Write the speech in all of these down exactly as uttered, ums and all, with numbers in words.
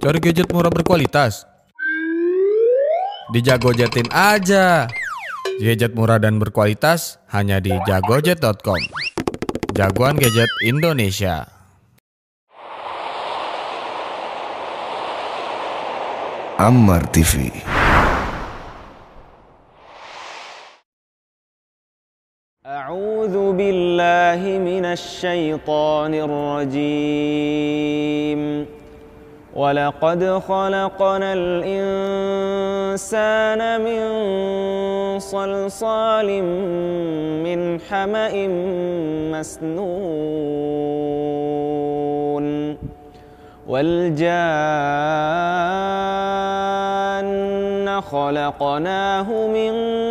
Cari gadget murah berkualitas? Di Jagojetin aja. Gadget murah dan berkualitas hanya di jagojet dot com. Jagoan gadget Indonesia. Ammar T V. A'udzu billahi minasy syaithanir rajim. وَلَقَدْ خَلَقْنَا الْإِنسَانَ مِنْ صَلْصَالٍ مِنْ حَمَإٍ مَسْنُونٍ وَالْجَانَّ خَلَقْنَاهُ مِنْ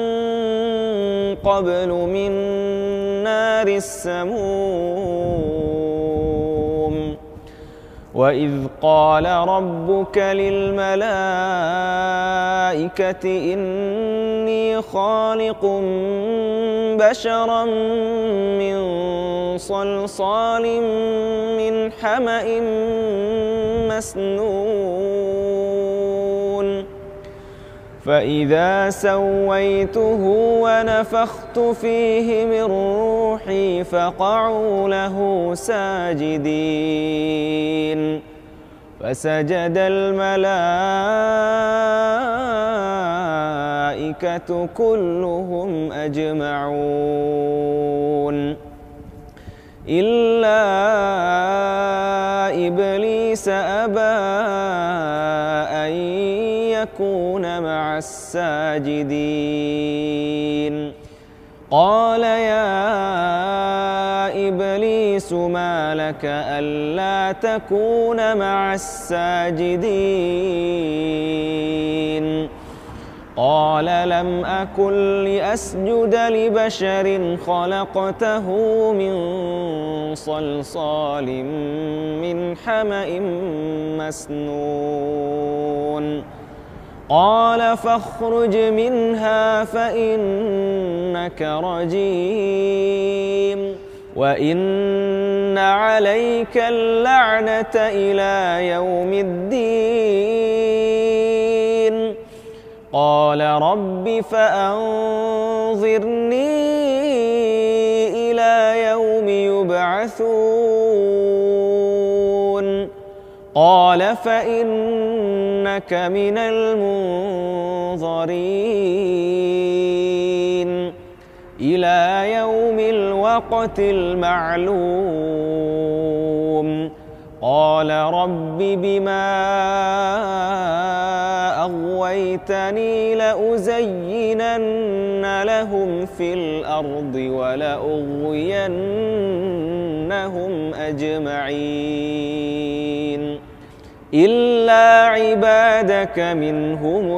قَبْلُ مِنْ نَارِ السَّمُومِ وَإِذْ قَالَ رَبُّكَ لِلْمَلَائِكَةِ إِنِّي خَالِقٌ بَشَرًا مِنْ صَلْصَالٍ مِنْ حَمَإٍ مَسْنُونٍ فَإِذَا سَوَّيْتُهُ وَنَفَخْتُ فِيهِ مِنْ رُوحِي فَقَعُوا لَهُ سَاجِدِينَ فَسَجَدَ الْمَلَائِكَةُ كُلُّهُمْ أَجْمَعُونَ إِلَّا إِبْلِيسَ أَبَى أَنْ يَكُونَ مَعَ السَّاجِدِينَ قَالَ يَا إِبْلِيسُ مَا لَكَ أَلَّا تَكُونَ مَعَ السَّاجِدِينَ قَالَ لَمْ أَكُنْ لِأَسْجُدَ لِبَشَرٍ خَلَقْتَهُ مِنْ صَلْصَالٍ مِنْ حَمَإٍ مَسْنُونٍ قَالَ فَاخْرُجْ مِنْهَا فَإِنَّكَ رَجِيمٌ وَإِنَّ عَلَيْكَ اللَّعْنَةَ إِلَى يَوْمِ الدِّينِ قَالَ رَبِّ فَأَنظِرْنِي إِلَى يَوْمِ يُبْعَثُونَ قَالَ فَإِنَّكَ مِنَ الْمُنظَرِينَ إِلَى يَوْمِ الْوَقْتِ الْمَعْلُومِ قَالَ رَبِّ بِمَا أَغْوَيْتَنِي لَأُزَيِّنَنَّ لَهُمْ فِي الْأَرْضِ وَلَأُغْوِيَنَّهُمْ أَجْمَعِينَ إِلَّا عِبَادَكَ مِنْهُمُ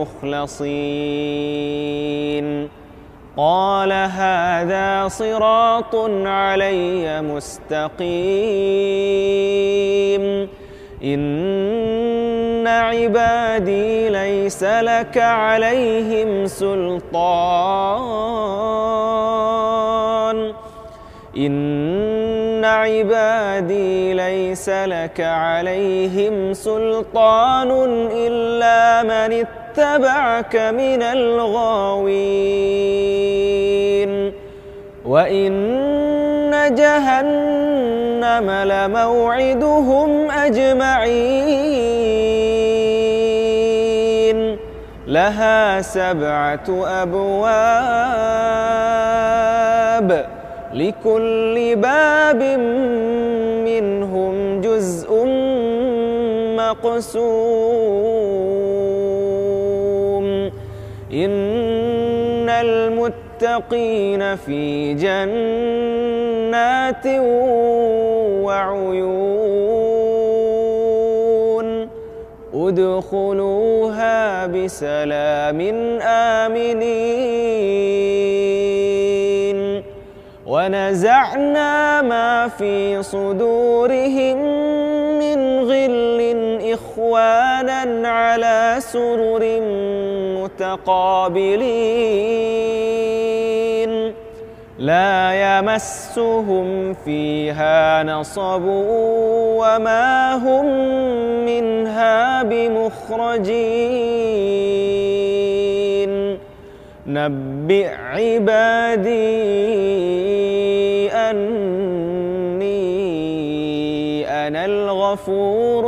الْمُخْلَصِينَ قَالَ هَذَا صِرَاطٌ عَلَيَّ مُسْتَقِيمٌ إِنَّ عِبَادِي لَيْسَ لَكَ عَلَيْهِمْ سُلْطَانٌ إِنَّ عِبَادِي لَيْسَ لَكَ عَلَيْهِمْ سُلْطَانٌ إِلَّا مَنِ اتَّبَعَكَ مِنَ الْغَاوِينَ وَإِنَّ جَهَنَّمَ لَمَوْعِدُهُمْ أَجْمَعِينَ لَهَا سَبْعَةُ أَبْوَابٍ لِكُلِّ بَابٍ مِّنْهُمْ جُزْءٌ مَّقْسُومٌ إِنَّ الْمُتَّقِينَ فِي جَنَّاتٍ وَعُيُونٍ ادْخُلُوهَا بِسَلَامٍ آمِنِينَ وَنَزَعْنَا مَا فِي صُدُورِهِم مِّنْ غِلٍّ إِخْوَانًا عَلَى سُرُرٍ مُتَقَابِلِينَ لا يمسهم فيها نصب وما هم منها بمخرجين نبئ عبادي أني أنا الغفور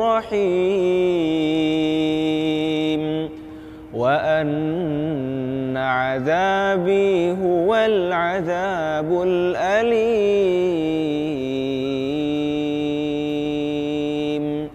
الرحيم وأن عذابي هو العذاب الأليم.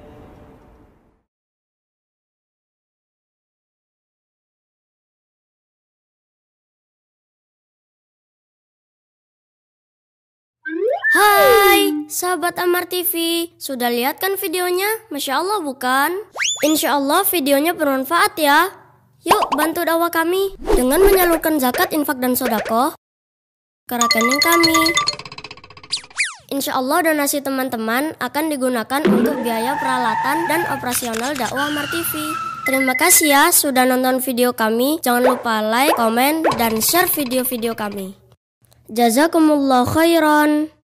Hai, sahabat Ammar T V, sudah lihat kan videonya? Masya Allah bukan? Insya Allah videonya bermanfaat ya. Yuk bantu dakwah kami dengan menyalurkan zakat, infak, dan sodako ke rekening kami. Insya Allah donasi teman-teman akan digunakan untuk biaya peralatan dan operasional dakwah Ammar T V. Terima kasih ya sudah nonton video kami. Jangan lupa like, komen, dan share video-video kami. Jazakumullah khairan.